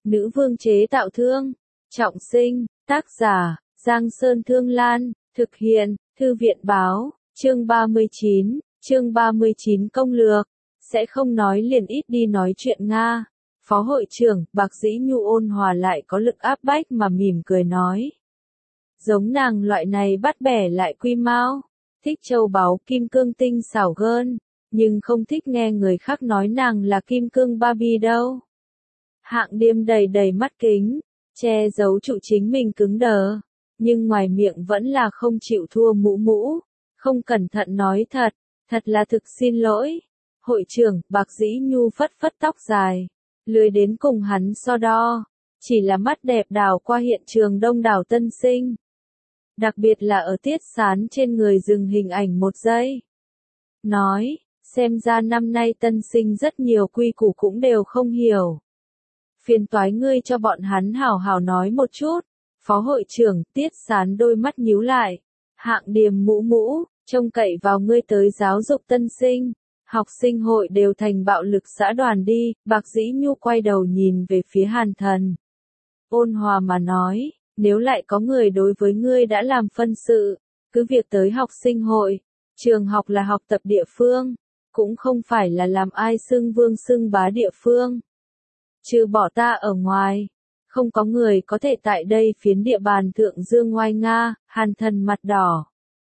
Nữ vương chế tạo thương. Trọng sinh, tác giả, Giang Sơn Thương Lan, thực hiện, Thư viện báo, chương 39 công lược. Sẽ không nói liền ít đi nói chuyện Nga. Phó hội trưởng, Bạc Dĩ Nhu ôn hòa lại có lực áp bách mà mỉm cười nói. Giống nàng loại này bắt bẻ lại quy mau, thích châu báu kim cương tinh xảo gơn, nhưng không thích nghe người khác nói nàng là kim cương Barbie đâu. Hạng Điềm đầy đầy mắt kính, che giấu trụ chính mình cứng đờ, nhưng ngoài miệng vẫn là không chịu thua mũ mũ, không cẩn thận nói thật là thực xin lỗi. Hội trưởng, Bạc Dĩ Nhu phất phất tóc dài, lười đến cùng hắn so đo, chỉ là mắt đẹp đảo qua hiện trường đông đảo tân sinh. Đặc biệt là ở Tiết Sán trên người dừng hình ảnh một giây. Nói, xem ra năm nay tân sinh rất nhiều quy củ cũng đều không hiểu. Phiền toái ngươi cho bọn hắn hảo hảo nói một chút. Phó hội trưởng, Tiết Sán đôi mắt nhíu lại. Hạng Điềm mũ mũ, trông cậy vào ngươi tới giáo dục tân sinh. Học sinh hội đều thành bạo lực xã đoàn đi. Bạc Dĩ Nhu quay đầu nhìn về phía Hàn Thần. Ôn hòa mà nói, nếu lại có người đối với ngươi đã làm phân sự, cứ việc tới học sinh hội. Trường học là học tập địa phương, cũng không phải là làm ai xưng vương xưng bá địa phương. Trừ bỏ ta ở ngoài, không có người có thể tại đây phiến địa bàn thượng dương ngoai nga. Hàn Thần mặt đỏ.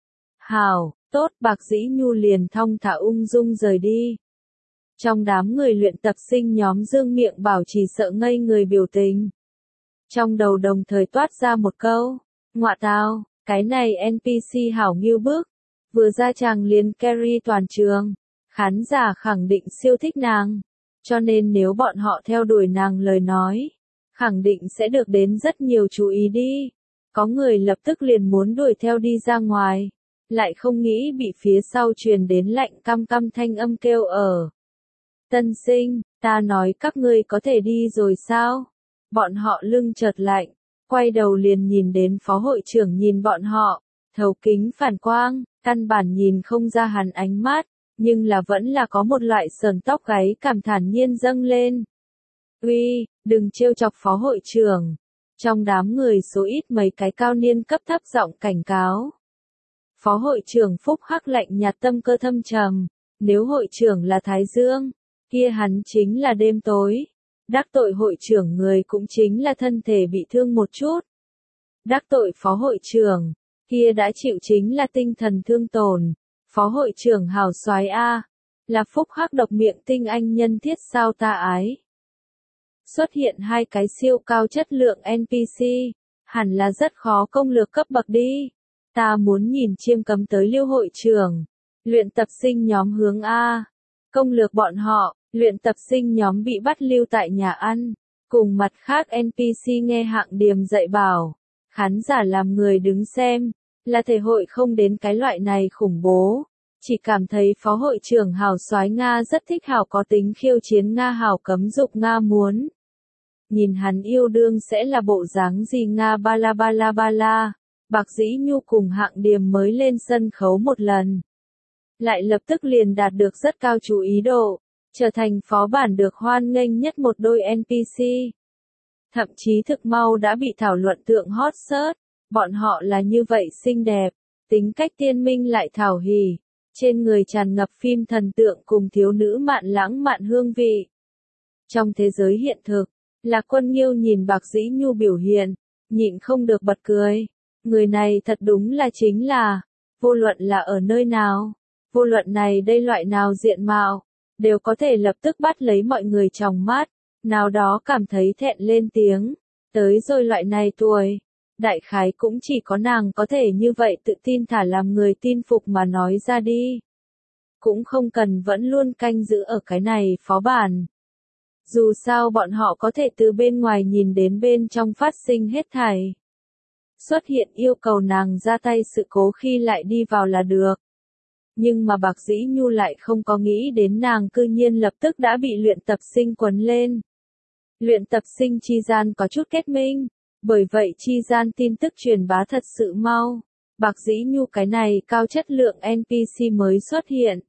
Hảo, tốt. Bạc Dĩ Nhu liền thong thả ung dung rời đi. Trong đám người luyện tập sinh nhóm dương miệng bảo trì sợ ngây người biểu tình. Trong đầu đồng thời toát ra một câu, ngọa tao, cái này NPC hảo nghiêu bức, vừa ra chàng liền carry toàn trường, khán giả khẳng định siêu thích nàng, cho nên nếu bọn họ theo đuổi nàng lời nói, khẳng định sẽ được đến rất nhiều chú ý đi. Có người lập tức liền muốn đuổi theo đi ra ngoài, lại không nghĩ bị phía sau truyền đến lạnh căm căm thanh âm kêu ở. Tân sinh, ta nói các ngươi có thể đi rồi sao? Bọn họ lưng chợt lạnh, quay đầu liền nhìn đến phó hội trưởng nhìn bọn họ, thấu kính phản quang, căn bản nhìn không ra hắn ánh mắt, nhưng là vẫn là có một loại sờn tóc gáy cảm thản nhiên dâng lên. Uy, đừng trêu chọc phó hội trưởng. Trong đám người số ít mấy cái cao niên cấp thấp giọng cảnh cáo. Phó hội trưởng phúc hắc lạnh nhạt tâm cơ thâm trầm, nếu hội trưởng là Thái Dương, kia hắn chính là đêm tối. Đắc tội hội trưởng người cũng chính là thân thể bị thương một chút. Đắc tội phó hội trưởng, kia đã chịu chính là tinh thần thương tổn. Phó hội trưởng hào soái A, là phúc hắc độc miệng tinh anh nhân thiết sao ta ái. Xuất hiện hai cái siêu cao chất lượng NPC, hẳn là rất khó công lược cấp bậc đi. Ta muốn nhìn chiêm cấm tới Lưu hội trưởng, luyện tập sinh nhóm hướng A, công lược bọn họ. Luyện tập sinh nhóm bị bắt lưu tại nhà ăn, cùng mặt khác NPC nghe Hạng Điềm dạy bảo, khán giả làm người đứng xem, là thể hội không đến cái loại này khủng bố, chỉ cảm thấy phó hội trưởng hào soái Nga rất thích hào có tính khiêu chiến Nga hào cấm dục Nga muốn. Nhìn hắn yêu đương sẽ là bộ dáng gì Nga ba la, Bạc Dĩ Nhu cùng Hạng Điềm mới lên sân khấu một lần. Lại lập tức liền đạt được rất cao chú ý độ. Trở thành phó bản được hoan nghênh nhất một đôi NPC. Thậm chí thực mau đã bị thảo luận tượng hot search, bọn họ là như vậy xinh đẹp, tính cách tiên minh lại thảo hỉ, trên người tràn ngập phim thần tượng cùng thiếu nữ mạn lãng mạn hương vị. Trong thế giới hiện thực, Lạc Quân Nghiêu nhìn Bạc Dĩ Nhu biểu hiện, nhịn không được bật cười, người này thật đúng là chính là, vô luận là ở nơi nào, vô luận này đây loại nào diện mạo, đều có thể lập tức bắt lấy mọi người trong mắt, nào đó cảm thấy thẹn lên tiếng, tới rồi loại này tuổi, đại khái cũng chỉ có nàng có thể như vậy tự tin thả làm người tin phục mà nói ra đi. Cũng không cần vẫn luôn canh giữ ở cái này phó bản. Dù sao bọn họ có thể từ bên ngoài nhìn đến bên trong phát sinh hết thảy. Xuất hiện yêu cầu nàng ra tay sự cố khi lại đi vào là được. Nhưng mà Bạc Dĩ Nhu lại không có nghĩ đến nàng cư nhiên lập tức đã bị luyện tập sinh quấn lên. Luyện tập sinh chi gian có chút kết minh, bởi vậy chi gian tin tức truyền bá thật sự mau. Bạc Dĩ Nhu cái này cao chất lượng NPC mới xuất hiện.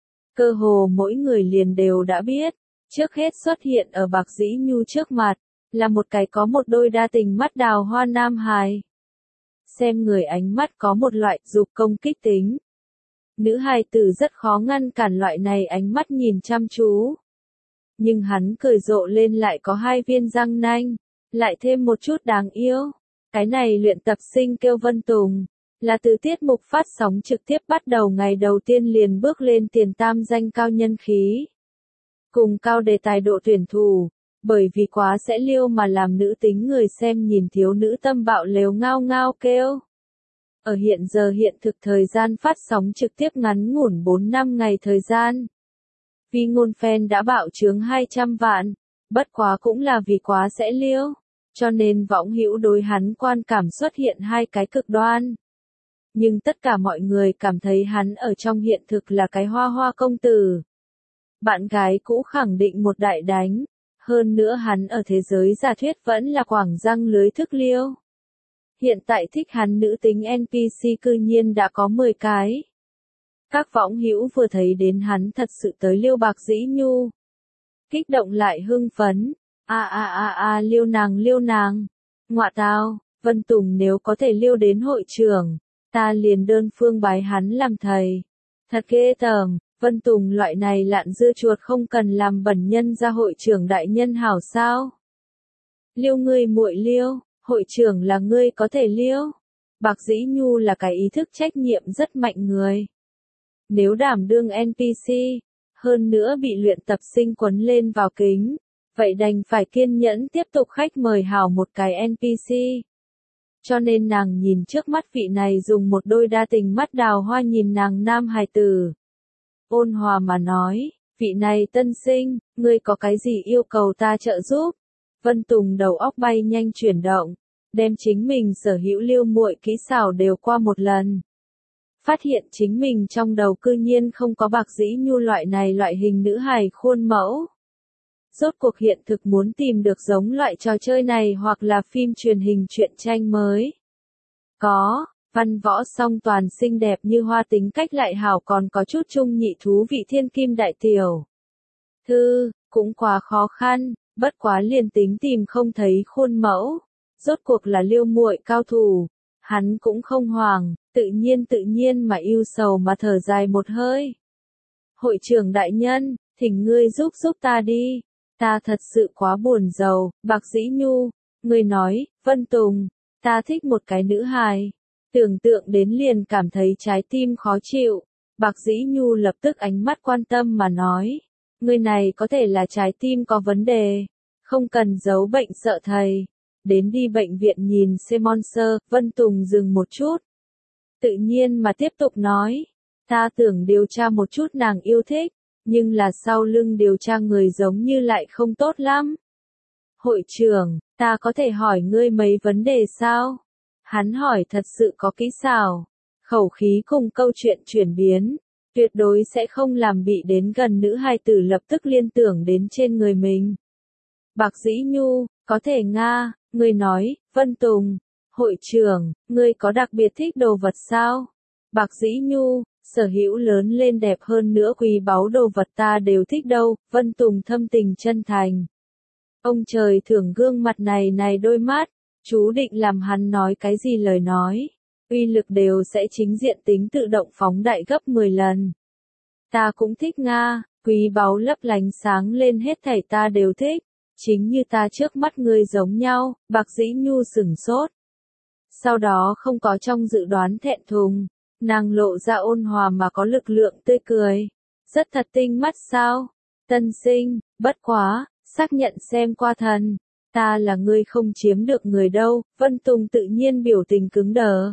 Cơ hồ mỗi người liền đều đã biết, trước hết xuất hiện ở Bạc Dĩ Nhu trước mặt, là một cái có một đôi đa tình mắt đào hoa nam hài. Xem người ánh mắt có một loại dục công kích tính. Nữ hài tử rất khó ngăn cản loại này ánh mắt nhìn chăm chú. Nhưng hắn cười rộ lên lại có hai viên răng nanh, lại thêm một chút đáng yêu. Cái này luyện tập sinh kêu Vân Tùng, là từ tiết mục phát sóng trực tiếp bắt đầu ngày đầu tiên liền bước lên tiền tam danh cao nhân khí. Cùng cao đề tài độ tuyển thủ, bởi vì quá sẽ liêu mà làm nữ tính người xem nhìn thiếu nữ tâm bạo lếu ngao ngao kêu. Ở hiện giờ hiện thực thời gian phát sóng trực tiếp ngắn ngủn 4 năm ngày thời gian. Vi ngôn fan đã bạo chướng 200 vạn, bất quá cũng là vì quá sẽ liêu, cho nên võng hữu đối hắn quan cảm xuất hiện hai cái cực đoan. Nhưng tất cả mọi người cảm thấy hắn ở trong hiện thực là cái hoa hoa công tử. Bạn gái cũ khẳng định một đại đánh, hơn nữa hắn ở thế giới giả thuyết vẫn là quảng răng lưới thức liêu. Hiện tại thích hắn nữ tính NPC cư nhiên đã có 10 cái. Các võng hữu vừa thấy đến hắn thật sự tới liêu Bạc Dĩ Nhu. Kích động lại hưng phấn, liêu nàng, ngọa tao, Vân Tùng nếu có thể liêu đến hội trưởng, ta liền đơn phương bái hắn làm thầy. Thật ghê tởm, Vân Tùng loại này lạn dưa chuột không cần làm bẩn nhân ra hội trưởng đại nhân hảo sao. Liêu ngươi muội liêu, hội trưởng là ngươi có thể liêu. Bạc Dĩ Nhu là cái ý thức trách nhiệm rất mạnh người. Nếu đảm đương NPC, hơn nữa bị luyện tập sinh quấn lên vào kính, vậy đành phải kiên nhẫn tiếp tục khách mời hảo một cái NPC. Cho nên nàng nhìn trước mắt vị này dùng một đôi đa tình mắt đào hoa nhìn nàng nam hài tử. Ôn hòa mà nói, vị này tân sinh, ngươi có cái gì yêu cầu ta trợ giúp? Vân Tùng đầu óc bay nhanh chuyển động, đem chính mình sở hữu liêu muội kỹ xảo đều qua một lần. Phát hiện chính mình trong đầu cư nhiên không có Bạc Dĩ Nhu loại này loại hình nữ hài khuôn mẫu. Rốt cuộc hiện thực muốn tìm được giống loại trò chơi này hoặc là phim truyền hình truyện tranh mới. Có, văn võ song toàn xinh đẹp như hoa tính cách lại hảo còn có chút trung nhị thú vị thiên kim đại tiểu. Thư, cũng quá khó khăn, bất quá liền tính tìm không thấy khuôn mẫu. Rốt cuộc là liêu muội cao thủ, hắn cũng không hoảng, tự nhiên mà yêu sầu mà thở dài một hơi. Hội trưởng đại nhân, thỉnh ngươi giúp ta đi. Ta thật sự quá buồn rầu, Bạc Dĩ Nhu, ngươi nói, Vân Tùng, ta thích một cái nữ hài. Tưởng tượng đến liền cảm thấy trái tim khó chịu. Bạc Dĩ Nhu lập tức ánh mắt quan tâm mà nói, ngươi này có thể là trái tim có vấn đề, không cần giấu bệnh sợ thầy. Đến đi bệnh viện nhìn xem Monster, Vân Tùng dừng một chút. Tự nhiên mà tiếp tục nói, ta tưởng điều tra một chút nàng yêu thích, nhưng là sau lưng điều tra người giống như lại không tốt lắm. Hội trưởng, ta có thể hỏi ngươi mấy vấn đề sao? Hắn hỏi thật sự có kỹ xảo, khẩu khí cùng câu chuyện chuyển biến, tuyệt đối sẽ không làm bị đến gần nữ hài tử lập tức liên tưởng đến trên người mình. Bạc Dĩ Nhu, có thể Nga, ngươi nói, Vân Tùng, hội trưởng, ngươi có đặc biệt thích đồ vật sao? Bạc Dĩ Nhu, sở hữu lớn lên đẹp hơn nữa quý báu đồ vật ta đều thích đâu, Vân Tùng thâm tình chân thành. Ông trời thưởng gương mặt này đôi mắt, chú định làm hắn nói cái gì lời nói, uy lực đều sẽ chính diện tính tự động phóng đại gấp 10 lần. Ta cũng thích Nga, quý báu lấp lánh sáng lên hết thảy ta đều thích, chính như ta trước mắt ngươi giống nhau, Bạc Dĩ Nhu sửng sốt. Sau đó không có trong dự đoán thẹn thùng, nàng lộ ra ôn hòa mà có lực lượng tươi cười. Rất thật tinh mắt sao? Tân sinh, bất quá, xác nhận xem qua thần. Ta là ngươi không chiếm được người đâu, Vân Tùng tự nhiên biểu tình cứng đờ.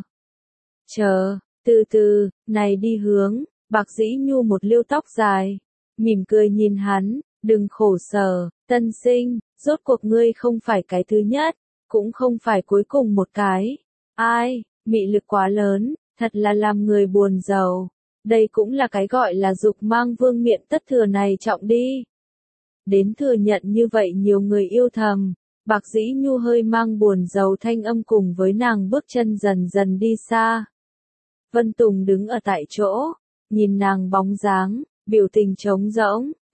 Chờ, từ từ, này đi hướng, Bạc Dĩ Nhu một liêu tóc dài, mỉm cười nhìn hắn, đừng khổ sở, tân sinh, rốt cuộc ngươi không phải cái thứ nhất, cũng không phải cuối cùng một cái. Ai, mị lực quá lớn, thật là làm người buồn rầu. Đây cũng là cái gọi là dục mang vương miện tất thừa này trọng đi. Đến thừa nhận như vậy nhiều người yêu thầm, Bạc Dĩ Nhu hơi mang buồn rầu thanh âm cùng với nàng bước chân dần dần đi xa. Vân Tùng đứng ở tại chỗ, nhìn nàng bóng dáng, biểu tình trống rỗng,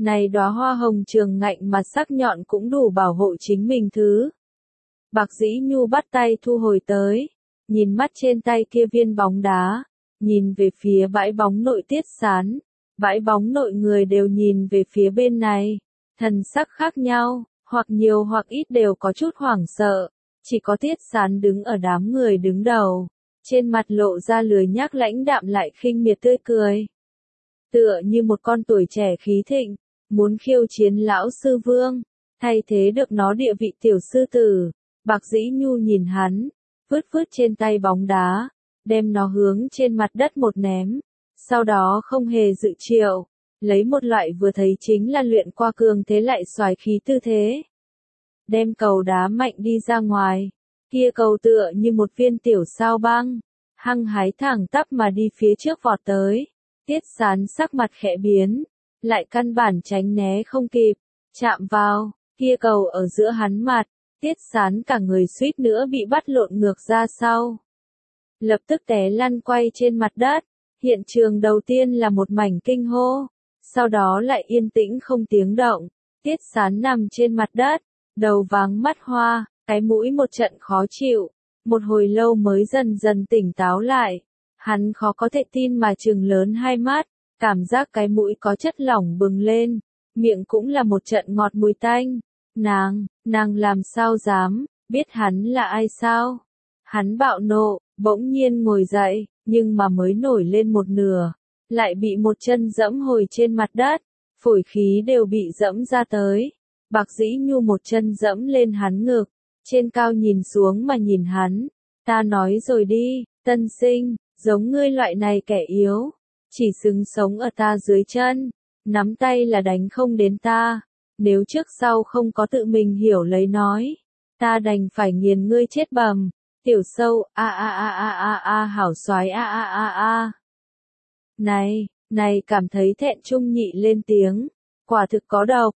Này đóa hoa hồng trường ngạnh mà sắc nhọn cũng đủ bảo hộ chính mình thứ. Bạc Dĩ Nhu bắt tay thu hồi tới, nhìn mắt trên tay kia viên bóng đá, nhìn về phía bãi bóng nội Tiết Sán, bãi bóng nội người đều nhìn về phía bên này, thần sắc khác nhau, hoặc nhiều hoặc ít đều có chút hoảng sợ, chỉ có Tiết Sán đứng ở đám người đứng đầu, trên mặt lộ ra lười nhác lãnh đạm lại khinh miệt tươi cười. Tựa như một con tuổi trẻ khí thịnh, muốn khiêu chiến lão sư vương, thay thế được nó địa vị tiểu sư tử. Bạc Dĩ Nhu nhìn hắn, vứt trên tay bóng đá, đem nó hướng trên mặt đất một ném, sau đó không hề dự triệu, lấy một loại vừa thấy chính là luyện qua cường thế lại xoái khí tư thế. Đem cầu đá mạnh đi ra ngoài, kia cầu tựa như một viên tiểu sao băng, hăng hái thẳng tắp mà đi phía trước vọt tới. Tiết Sán sắc mặt khẽ biến, lại căn bản tránh né không kịp, chạm vào, kia cầu ở giữa hắn mặt, Tiết Sán cả người suýt nữa bị bắt lộn ngược ra sau. Lập tức té lăn quay trên mặt đất, hiện trường đầu tiên là một mảnh kinh hô, sau đó lại yên tĩnh không tiếng động, Tiết Sán nằm trên mặt đất, đầu váng mắt hoa, cái mũi một trận khó chịu, một hồi lâu mới dần dần tỉnh táo lại. Hắn khó có thể tin mà trừng lớn hai mắt, cảm giác cái mũi có chất lỏng bừng lên, miệng cũng là một trận ngọt mùi tanh. Nàng làm sao dám, biết hắn là ai sao? Hắn bạo nộ, bỗng nhiên ngồi dậy, nhưng mà mới nổi lên một nửa, lại bị một chân dẫm hồi trên mặt đất, phổi khí đều bị dẫm ra tới. Bạc Dĩ Nhu một chân dẫm lên hắn ngực, trên cao nhìn xuống mà nhìn hắn, ta nói rồi đi, tân sinh, giống ngươi loại này kẻ yếu, chỉ xứng sống ở ta dưới chân, nắm tay là đánh không đến ta, nếu trước sau không có tự mình hiểu lấy nói, ta đành phải nghiền ngươi chết bầm. Tiểu sâu, hảo soái Này, cảm thấy thẹn trung nhị lên tiếng, quả thực có độc,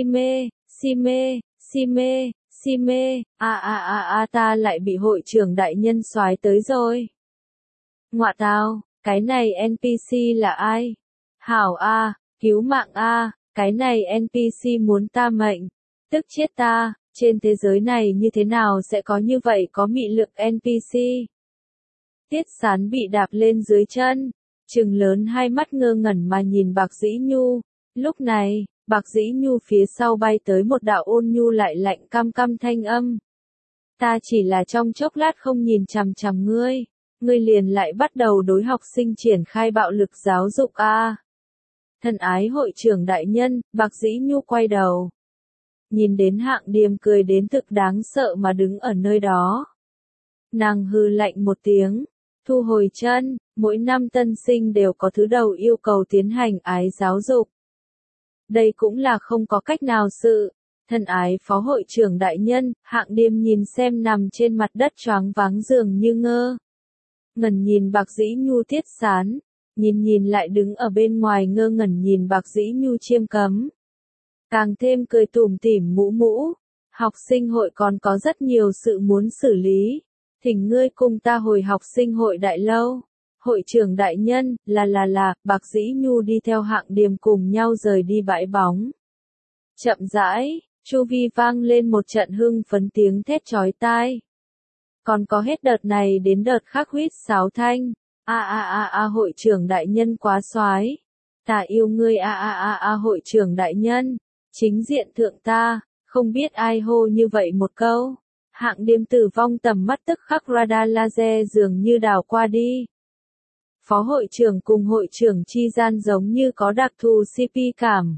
si mê, ta lại bị hội trưởng đại nhân soái tới rồi. Ngọa tao, cái này NPC là ai? Hảo cứu mạng cái này NPC muốn ta mệnh, tức chết ta. Trên thế giới này như thế nào sẽ có như vậy có mị lực NPC? Tiết Sán bị đạp lên dưới chân, trừng lớn hai mắt ngơ ngẩn mà nhìn Bạc Dĩ Nhu. Lúc này, Bạc Dĩ Nhu phía sau bay tới một đạo ôn nhu lại lạnh căm căm thanh âm. Ta chỉ là trong chốc lát không nhìn chằm chằm ngươi liền lại bắt đầu đối học sinh triển khai bạo lực giáo dục Thân ái hội trưởng đại nhân, Bạc Dĩ Nhu quay đầu. Nhìn đến Hạng Điềm cười đến thực đáng sợ mà đứng ở nơi đó. Nàng hừ lạnh một tiếng, thu hồi chân, mỗi năm tân sinh đều có thứ đầu yêu cầu tiến hành ái giáo dục. Đây cũng là không có cách nào sự. Thân ái phó hội trưởng đại nhân, Hạng Điềm nhìn xem nằm trên mặt đất choáng váng dường như ngơ. Ngẩn nhìn Bạc Dĩ Nhu Tiết Sán, nhìn lại đứng ở bên ngoài ngơ ngẩn nhìn Bạc Dĩ Nhu Chiêm Cấm. Càng thêm cười tủm tỉm mũ, học sinh hội còn có rất nhiều sự muốn xử lý, thỉnh ngươi cùng ta hồi học sinh hội đại lâu. Hội trưởng đại nhân, Bạc Dĩ Nhu đi theo Hạng Điềm cùng nhau rời đi bãi bóng. Chậm rãi, chu vi vang lên một trận hưng phấn tiếng thét chói tai. Còn có hết đợt này đến đợt khác huýt sáo thanh, hội trưởng đại nhân quá soái, ta yêu ngươi hội trưởng đại nhân. Chính diện thượng ta, không biết ai hô như vậy một câu. Hạng Điềm tử vong tầm mắt tức khắc radar laser dường như đảo qua đi. Phó hội trưởng cùng hội trưởng chi gian giống như có đặc thù CP cảm.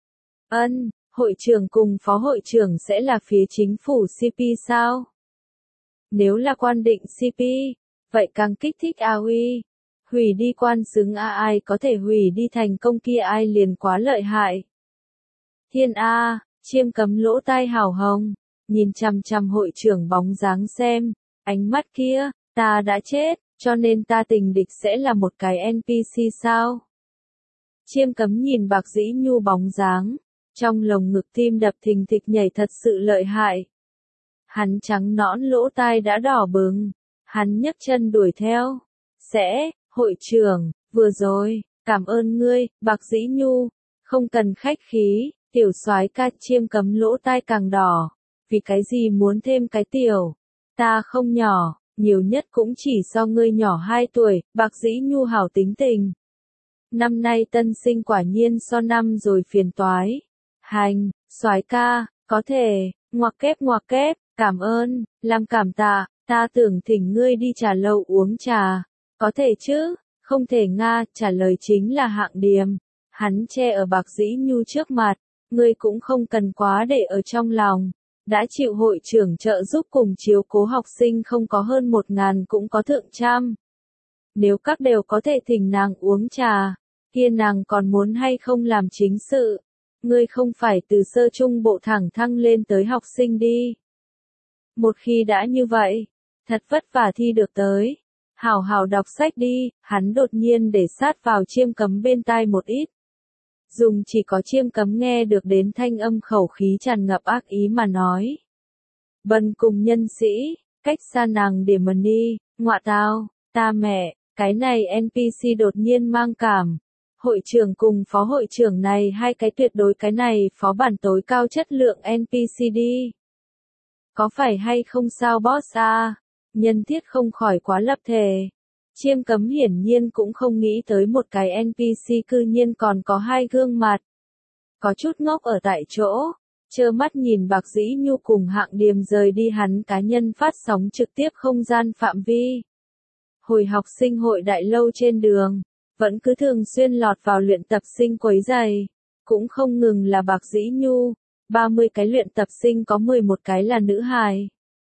Hội trưởng cùng phó hội trưởng sẽ là phía chính phủ CP sao? Nếu là quan định CP, vậy càng kích thích AOE. Hủy đi quan xứng ai có thể hủy đi thành công kia ai liền quá lợi hại. Thiên Chiêm Cấm lỗ tai hào hồng, nhìn chằm chằm hội trưởng bóng dáng xem, ánh mắt kia, ta đã chết, cho nên ta tình địch sẽ là một cái NPC sao? Chiêm Cấm nhìn Bạc Dĩ Nhu bóng dáng, trong lồng ngực tim đập thình thịch nhảy thật sự lợi hại. Hắn trắng nõn lỗ tai đã đỏ bừng, hắn nhấc chân đuổi theo. Hội trưởng, vừa rồi, cảm ơn ngươi, Bạc Dĩ Nhu. Không cần khách khí, tiểu soái ca. Chiêm Cấm lỗ tai càng đỏ. Vì cái gì muốn thêm cái tiểu? Ta không nhỏ, nhiều nhất cũng chỉ so ngươi nhỏ 2 tuổi, Bạc Dĩ Nhu hảo tính tình. Năm nay tân sinh quả nhiên so năm rồi phiền toái. Hành, soái ca, có thể, ngoặc kép, cảm ơn, làm cảm tạ, ta tưởng thỉnh ngươi đi trà lâu uống trà. Có thể chứ, không thể Nga, trả lời chính là Hạng Điềm. Hắn che ở Bạc Dĩ Nhu trước mặt, ngươi cũng không cần quá để ở trong lòng. Đã chịu hội trưởng trợ giúp cùng chiếu cố học sinh không có hơn 1000 cũng có thượng trăm. Nếu các đều có thể thỉnh nàng uống trà, kia nàng còn muốn hay không làm chính sự. Ngươi không phải từ sơ trung bộ thẳng thăng lên tới học sinh đi. Một khi đã như vậy, thật vất vả thi được tới. Hảo hảo đọc sách đi, hắn đột nhiên để sát vào Chiêm Cấm bên tai một ít. Dùng chỉ có Chiêm Cấm nghe được đến thanh âm khẩu khí tràn ngập ác ý mà nói. Bần cùng nhân sĩ, cách xa nàng điểm mần đi, ngọa tao, ta mẹ, cái này NPC đột nhiên mang cảm. Hội trưởng cùng phó hội trưởng này hai cái tuyệt đối cái này phó bản tối cao chất lượng NPC đi. Có phải hay không sao boss à? Nhân thiết không khỏi quá lập thể. Chiêm Cấm hiển nhiên cũng không nghĩ tới một cái NPC cư nhiên còn có 2 gương mặt. Có chút ngốc ở tại chỗ, trơ mắt nhìn Bạc Dĩ Nhu cùng Hạng Điềm rời đi hắn cá nhân phát sóng trực tiếp không gian phạm vi. Hồi học sinh hội đại lâu trên đường, vẫn cứ thường xuyên lọt vào luyện tập sinh quấy rầy. Cũng không ngừng là Bạc Dĩ Nhu, 30 cái luyện tập sinh có 11 cái là nữ hài.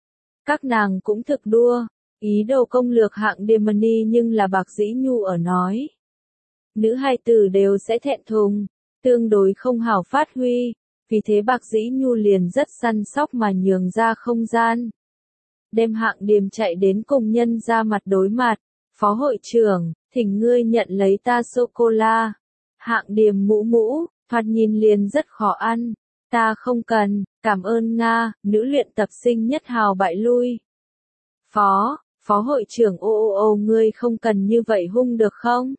Các nàng cũng thực đua, ý đồ công lược Hạng Điềm Money nhưng là Bạc Dĩ Nhu ở nói. Nữ hài tử đều sẽ thẹn thùng, tương đối không hảo phát huy, vì thế Bạc Dĩ Nhu liền rất săn sóc mà nhường ra không gian. Đem Hạng Điềm chạy đến cùng nhân ra mặt đối mặt, phó hội trưởng, thỉnh ngươi nhận lấy ta sô-cô-la. Hạng Điềm mũ mũ, thoạt nhìn liền rất khó ăn. Ta không cần, cảm ơn Nga, nữ luyện tập sinh nhất hào bại lui. Phó hội trưởng ngươi không cần như vậy hung được không?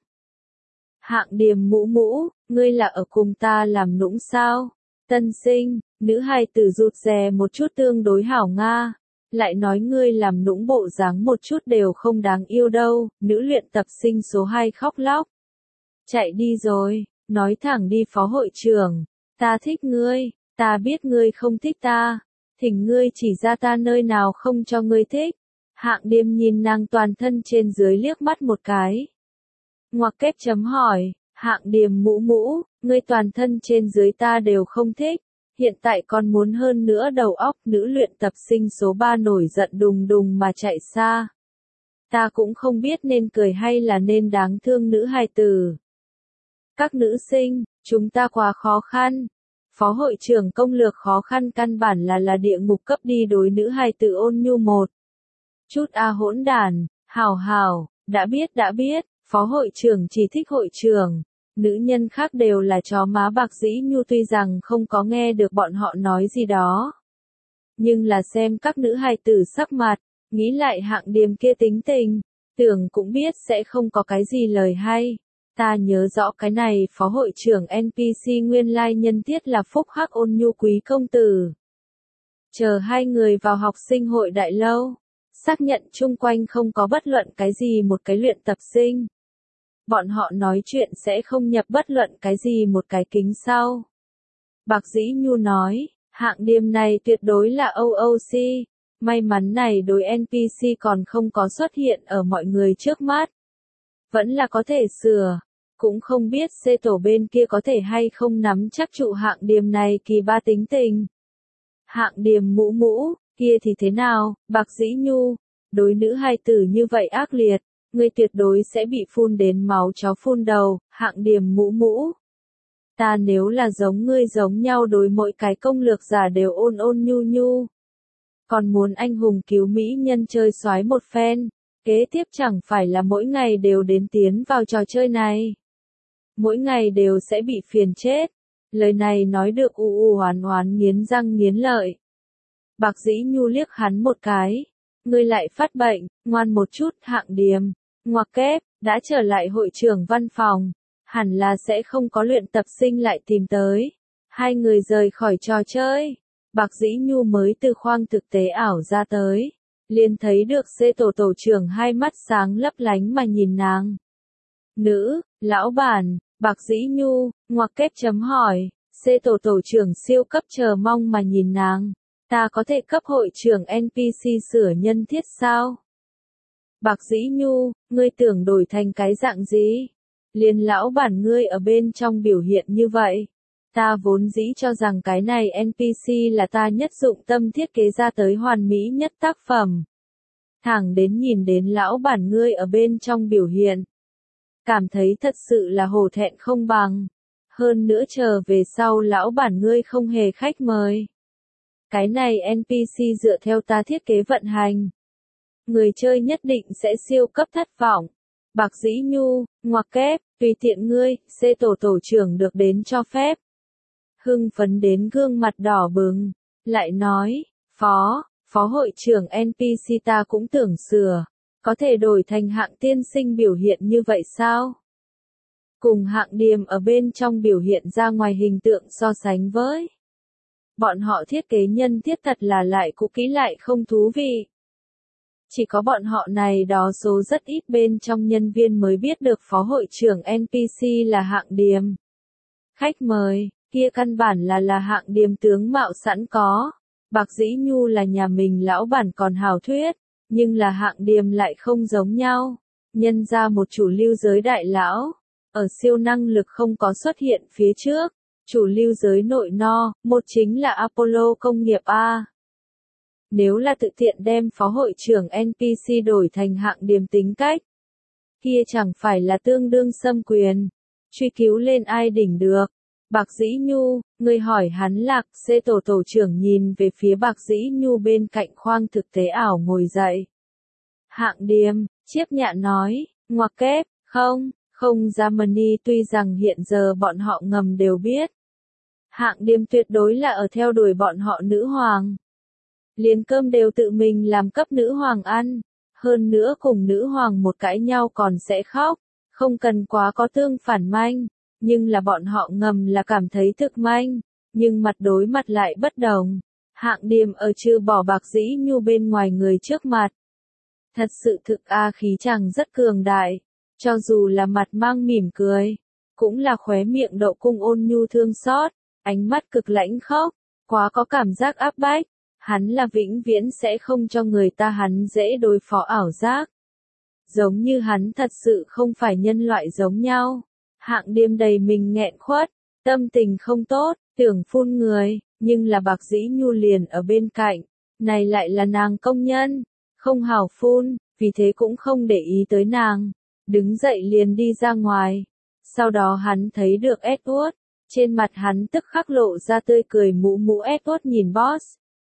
Hạng Điềm mũ mũ, ngươi là ở cùng ta làm nũng sao? Tân sinh, nữ hài tử rụt rè một chút tương đối hảo Nga. Lại nói ngươi làm nũng bộ dáng một chút đều không đáng yêu đâu, nữ luyện tập sinh số 2 khóc lóc. Chạy đi rồi, nói thẳng đi phó hội trưởng, ta thích ngươi, ta biết ngươi không thích ta, thỉnh ngươi chỉ ra ta nơi nào không cho ngươi thích. Hạng Điềm nhìn nàng toàn thân trên dưới liếc mắt một cái. Ngoặc kép chấm hỏi, Hạng Điềm mũ mũ, ngươi toàn thân trên dưới ta đều không thích. Hiện tại còn muốn hơn nữa đầu óc. Nữ luyện tập sinh số 3 nổi giận đùng đùng mà chạy xa. Ta cũng không biết nên cười hay là nên đáng thương nữ hài tử. Các nữ sinh, chúng ta quá khó khăn. Phó hội trưởng công lược khó khăn căn bản là địa ngục cấp đi đối nữ hài tử ôn nhu một chút hỗn đản, hảo, đã biết, phó hội trưởng chỉ thích hội trưởng. Nữ nhân khác đều là chó má. Bạc Dĩ Nhu tuy rằng không có nghe được bọn họ nói gì đó. Nhưng là xem các nữ hài tử sắc mặt, nghĩ lại Hạng Điềm kia tính tình, tưởng cũng biết sẽ không có cái gì lời hay. Ta nhớ rõ cái này phó hội trưởng NPC nguyên lai nhân tiết là phúc hắc ôn nhu quý công tử. Chờ hai người vào học sinh hội đại lâu, xác nhận chung quanh không có bất luận cái gì một cái luyện tập sinh. Bọn họ nói chuyện sẽ không nhập bất luận cái gì một cái kính sau. Bạc Dĩ Nhu nói, Hạng Điềm này tuyệt đối là OOC, may mắn này đối NPC còn không có xuất hiện ở mọi người trước mắt. Vẫn là có thể sửa, cũng không biết C tổ bên kia có thể hay không nắm chắc trụ Hạng Điềm này kỳ ba tính tình. Hạng Điềm mũ mũ, kia thì thế nào, Bạc Dĩ Nhu, đối nữ hài tử như vậy ác liệt. Ngươi tuyệt đối sẽ bị phun đến máu chó phun đầu. Hạng Điềm mũ mũ. Ta nếu là giống ngươi giống nhau đối mỗi cái công lược giả đều ôn nhu nhu. Còn muốn anh hùng cứu mỹ nhân chơi soái một phen, kế tiếp chẳng phải là mỗi ngày đều đến tiến vào trò chơi này. Mỗi ngày đều sẽ bị phiền chết. Lời này nói được hoán nghiến răng nghiến lợi. Bạc Dĩ Nhu liếc hắn một cái. Ngươi lại phát bệnh, ngoan một chút. Hạng Điềm. Ngoặc kép, đã trở lại hội trưởng văn phòng. hẳn là sẽ không có luyện tập sinh lại tìm tới. Hai người rời khỏi trò chơi. Bạc Dĩ Nhu mới từ khoang thực tế ảo ra tới. Liền thấy được C tổ trưởng hai mắt sáng lấp lánh mà nhìn nàng. Nữ, lão bản, Bạc Dĩ Nhu, ngoặc kép chấm hỏi. C tổ trưởng siêu cấp chờ mong mà nhìn nàng. Ta có thể cấp hội trưởng NPC sửa nhân thiết sao? Bạc Dĩ Nhu, ngươi tưởng đổi thành cái dạng gì? Liền lão bản ngươi ở bên trong biểu hiện như vậy. Ta vốn dĩ cho rằng cái này NPC là ta nhất dụng tâm thiết kế ra tới hoàn mỹ nhất tác phẩm. Thẳng đến nhìn đến lão bản ngươi ở bên trong biểu hiện. Cảm thấy thật sự là hổ thẹn không bằng. Hơn nữa chờ về sau lão bản ngươi không hề khách mời. Cái này NPC dựa theo ta thiết kế vận hành. Người chơi nhất định sẽ siêu cấp thất vọng. Bạc Dĩ Nhu, ngoặc kép, tùy tiện ngươi, C tổ trưởng được đến cho phép. Hưng phấn đến gương mặt đỏ bừng, lại nói, phó hội trưởng NPC ta cũng tưởng sửa, có thể đổi thành hạng tiên sinh biểu hiện như vậy sao? Cùng hạng điềm ở bên trong biểu hiện ra ngoài hình tượng so sánh với. Bọn họ thiết kế nhân thiết thật là lại cũ kỹ lại không thú vị. Chỉ có bọn họ này đó số rất ít bên trong nhân viên mới biết được phó hội trưởng NPC là hạng điềm. Khách mời, kia căn bản là hạng điềm tướng mạo sẵn có. Bạc Dĩ Nhu là nhà mình lão bản còn hào thuyết, nhưng là hạng điềm lại không giống nhau. Nhân ra một chủ lưu giới đại lão, ở siêu năng lực không có xuất hiện phía trước. Chủ lưu giới nội no, một chính là Apollo công nghiệp A. Nếu là tự tiện đem phó hội trưởng NPC đổi thành hạng điềm tính cách, kia chẳng phải là tương đương xâm quyền, truy cứu lên ai đỉnh được. Bạc Dĩ Nhu, người hỏi hắn lạc, C tổ trưởng nhìn về phía Bạc Dĩ Nhu bên cạnh khoang thực tế ảo ngồi dậy. Hạng điềm, Chiếp Nhạn nói, ngoặc kép, không Germany tuy rằng hiện giờ bọn họ ngầm đều biết. Hạng điềm tuyệt đối là ở theo đuổi bọn họ nữ hoàng. Liền cơm đều tự mình làm cấp nữ hoàng ăn. Hơn nữa cùng nữ hoàng một cãi nhau còn sẽ khóc. Không cần quá có tương phản manh. Nhưng là bọn họ ngầm là cảm thấy thực manh. Nhưng mặt đối mặt lại bất đồng. Hạng điềm ở trừ bỏ Bạc Dĩ Nhu bên ngoài người trước mặt. Thật sự thực khí chàng rất cường đại. Cho dù là mặt mang mỉm cười. Cũng là khóe miệng độ cung ôn nhu thương xót. Ánh mắt cực lãnh khốc. Quá có cảm giác áp bách. Hắn là vĩnh viễn sẽ không cho người ta hắn dễ đối phó ảo giác. Giống như hắn thật sự không phải nhân loại giống nhau. Hạng điềm đầy mình nghẹn khuất, tâm tình không tốt, tưởng phun người, nhưng là Bạc Dĩ Nhu liền ở bên cạnh. Này lại là nàng công nhân, không hảo phun, vì thế cũng không để ý tới nàng. Đứng dậy liền đi ra ngoài. Sau đó hắn thấy được Edward, trên mặt hắn tức khắc lộ ra tươi cười mũ Edward nhìn boss.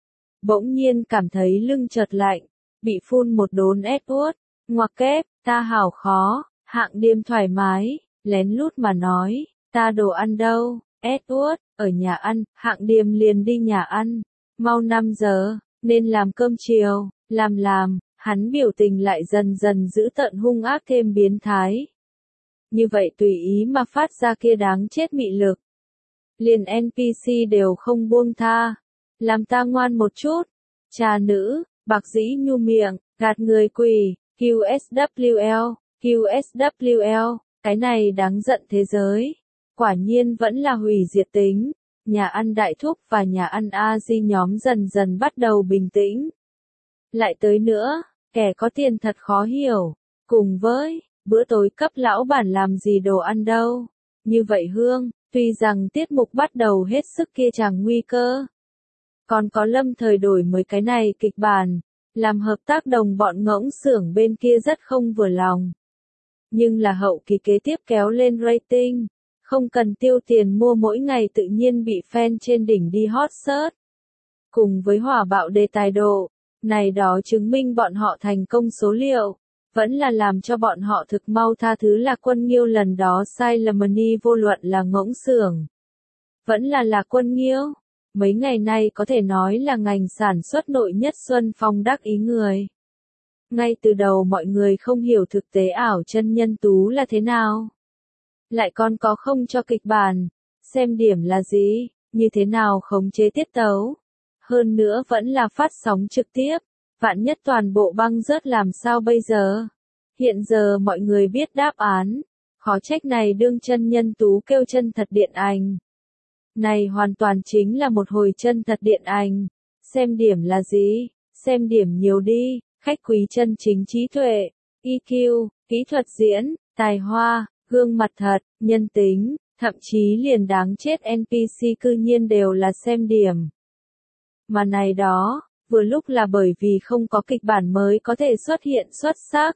Bỗng nhiên cảm thấy lưng chợt lạnh, bị phun một đốn Edward, ngoặc kép, ta hảo khó, hạng điềm thoải mái, lén lút mà nói, ta đồ ăn đâu, Edward, ở nhà ăn, hạng điềm liền đi nhà ăn, mau 5 giờ, nên làm cơm chiều, làm, hắn biểu tình lại dần dần giữ tợn hung ác thêm biến thái. Như vậy tùy ý mà phát ra kia đáng chết mị lực. Liền NPC đều không buông tha. Làm ta ngoan một chút. Trà nữ, Bạc Dĩ Nhu miệng, gạt người quỷ, QSWL, cái này đáng giận thế giới. Quả nhiên vẫn là hủy diệt tính. Nhà ăn Đại Thúc và nhà ăn A-di nhóm dần dần bắt đầu bình tĩnh. Lại tới nữa, kẻ có tiền thật khó hiểu. Cùng với, bữa tối cấp lão bản làm gì đồ ăn đâu. Như vậy Hương, tuy rằng tiết mục bắt đầu hết sức kia chàng nguy cơ. Còn có lâm thời đổi mới cái này kịch bản, làm hợp tác đồng bọn ngỗng xưởng bên kia rất không vừa lòng. Nhưng là hậu kỳ kế tiếp kéo lên rating, không cần tiêu tiền mua mỗi ngày tự nhiên bị fan trên đỉnh đi hot search. Cùng với hỏa bạo đề tài độ, này đó chứng minh bọn họ thành công số liệu, vẫn là làm cho bọn họ thực mau tha thứ là Quân Nghiêu lần đó sai lầm mani vô luận là ngỗng xưởng. Vẫn là Quân Nghiêu. Mấy ngày nay có thể nói là ngành sản xuất nội nhất Xuân Phong đắc ý người. Ngay từ đầu mọi người không hiểu thực tế ảo chân nhân tú là thế nào. Lại còn có không cho kịch bản. Xem điểm là gì, như thế nào khống chế tiết tấu. Hơn nữa vẫn là phát sóng trực tiếp. Vạn nhất toàn bộ băng rớt làm sao bây giờ? Hiện giờ mọi người biết đáp án. Khó trách này đương chân nhân tú kêu chân thật điện ảnh. Này hoàn toàn chính là một hồi chân thật điện ảnh. Xem điểm là gì? Xem điểm nhiều đi, khách quý chân chính trí tuệ, EQ, kỹ thuật diễn, tài hoa, gương mặt thật, nhân tính, thậm chí liền đáng chết NPC cư nhiên đều là xem điểm. Mà này đó, vừa lúc là bởi vì không có kịch bản mới có thể xuất hiện xuất sắc.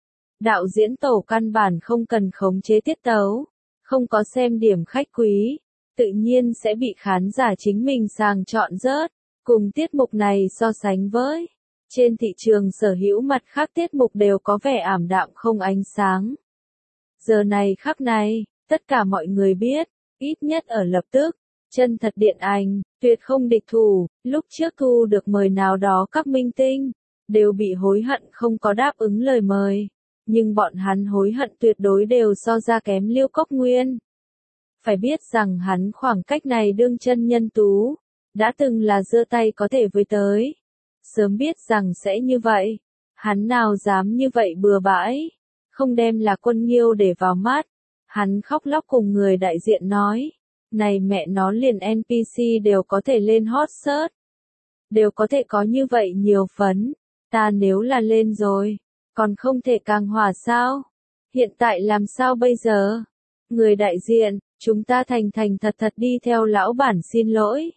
Đạo diễn tổ căn bản không cần khống chế tiết tấu, không có xem điểm khách quý, tự nhiên sẽ bị khán giả chính mình sàng chọn rớt. Cùng tiết mục này so sánh với, trên thị trường sở hữu mặt khác tiết mục đều có vẻ ảm đạm không ánh sáng. Giờ này khắc này, tất cả mọi người biết, ít nhất ở lập tức, chân thật điện ảnh, tuyệt không địch thủ, lúc trước thu được mời nào đó các minh tinh, đều bị hối hận không có đáp ứng lời mời. Nhưng bọn hắn hối hận tuyệt đối đều so ra kém Liêu Cốc Nguyên. Phải biết rằng hắn khoảng cách này đương chân nhân tú, đã từng là giơ tay có thể với tới. Sớm biết rằng sẽ như vậy, hắn nào dám như vậy bừa bãi, không đem là Quân Nghiêu để vào mắt. Hắn khóc lóc cùng người đại diện nói, này mẹ nó liền NPC đều có thể lên hot search, đều có thể có như vậy nhiều phấn, ta nếu là lên rồi, còn không thể càng hỏa sao? Hiện tại làm sao bây giờ? Người đại diện, chúng ta thành thành thật thật đi theo lão bản xin lỗi.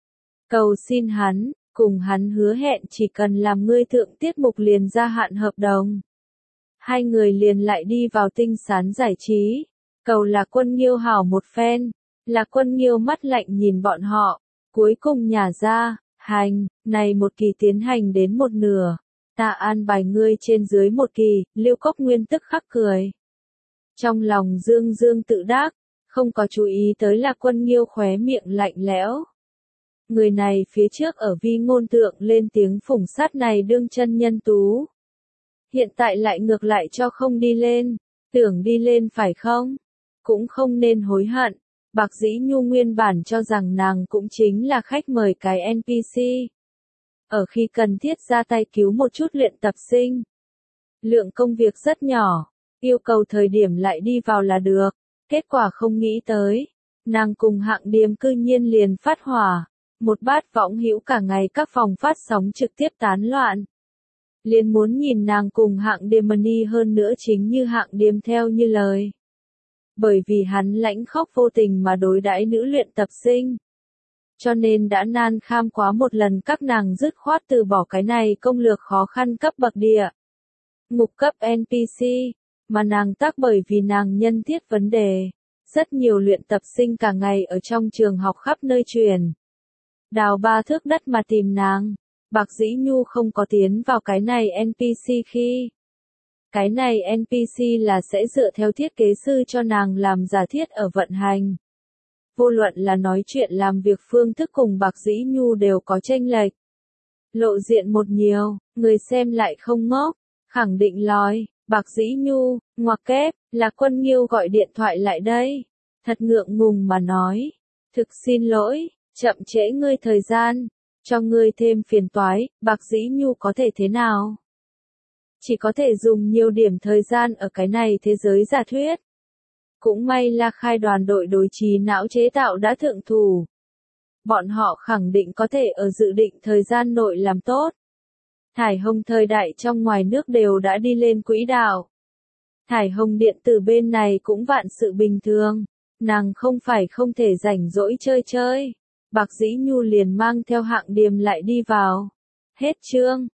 Cầu xin hắn, cùng hắn hứa hẹn chỉ cần làm ngươi thượng tiết mục liền gia hạn hợp đồng. Hai người liền lại đi vào Tinh Sán giải trí. Cầu là Quân Nghiêu hảo một phen, là Quân Nghiêu mắt lạnh nhìn bọn họ, cuối cùng nhả ra, hành, này một kỳ tiến hành đến một nửa. Ta an bài ngươi trên dưới một kỳ, Liêu Cốc Nguyên tức khắc cười. Trong lòng dương dương tự đắc, không có chú ý tới là Quân Nghiêu khóe miệng lạnh lẽo. Người này phía trước ở vi ngôn tượng lên tiếng phủng sát này đương chân nhân tú. Hiện tại lại ngược lại cho không đi lên, tưởng đi lên phải không? Cũng không nên hối hận. Bạc Dĩ Nhu nguyên bản cho rằng nàng cũng chính là khách mời cái NPC. Ở khi cần thiết ra tay cứu một chút luyện tập sinh. Lượng công việc rất nhỏ, yêu cầu thời điểm lại đi vào là được. Kết quả không nghĩ tới, nàng cùng Hạng Điềm cư nhiên liền phát hỏa. Một bát võng hữu cả ngày các phòng phát sóng trực tiếp tán loạn. Liền muốn nhìn nàng cùng Hạng Điềm money hơn nữa chính như Hạng Điềm theo như lời. Bởi vì hắn lãnh khóc vô tình mà đối đãi nữ luyện tập sinh. Cho nên đã nan kham quá một lần các nàng dứt khoát từ bỏ cái này công lược khó khăn cấp bậc địa. Ngục cấp NPC, mà nàng tác bởi vì nàng nhân thiết vấn đề. Rất nhiều luyện tập sinh cả ngày ở trong trường học khắp nơi truyền. Đào 3 thước đất mà tìm nàng. Bạc Dĩ Nhu không có tiến vào cái này NPC khi. Cái này NPC là sẽ dựa theo thiết kế sư cho nàng làm giả thiết ở vận hành. Vô luận là nói chuyện làm việc phương thức cùng Bạc Dĩ Nhu đều có chênh lệch. Lộ diện một nhiều, người xem lại không ngốc, khẳng định lòi, Bạc Dĩ Nhu, ngoặc kép, là Quân Nghiêu gọi điện thoại lại đây. Thật ngượng ngùng mà nói, thực xin lỗi, chậm trễ ngươi thời gian, cho ngươi thêm phiền toái, Bạc Dĩ Nhu có thể thế nào? Chỉ có thể dùng nhiều điểm thời gian ở cái này thế giới giả thuyết. Cũng may là khai đoàn đội đối trí não chế tạo đã thượng thủ. Bọn họ khẳng định có thể ở dự định thời gian nội làm tốt. Thải Hồng thời đại trong ngoài nước đều đã đi lên quỹ đạo. Thải Hồng điện tử bên này cũng vạn sự bình thường. Nàng không phải không thể rảnh rỗi chơi chơi. Bạc Dĩ Nhu liền mang theo Hạng Điềm lại đi vào. Hết chương.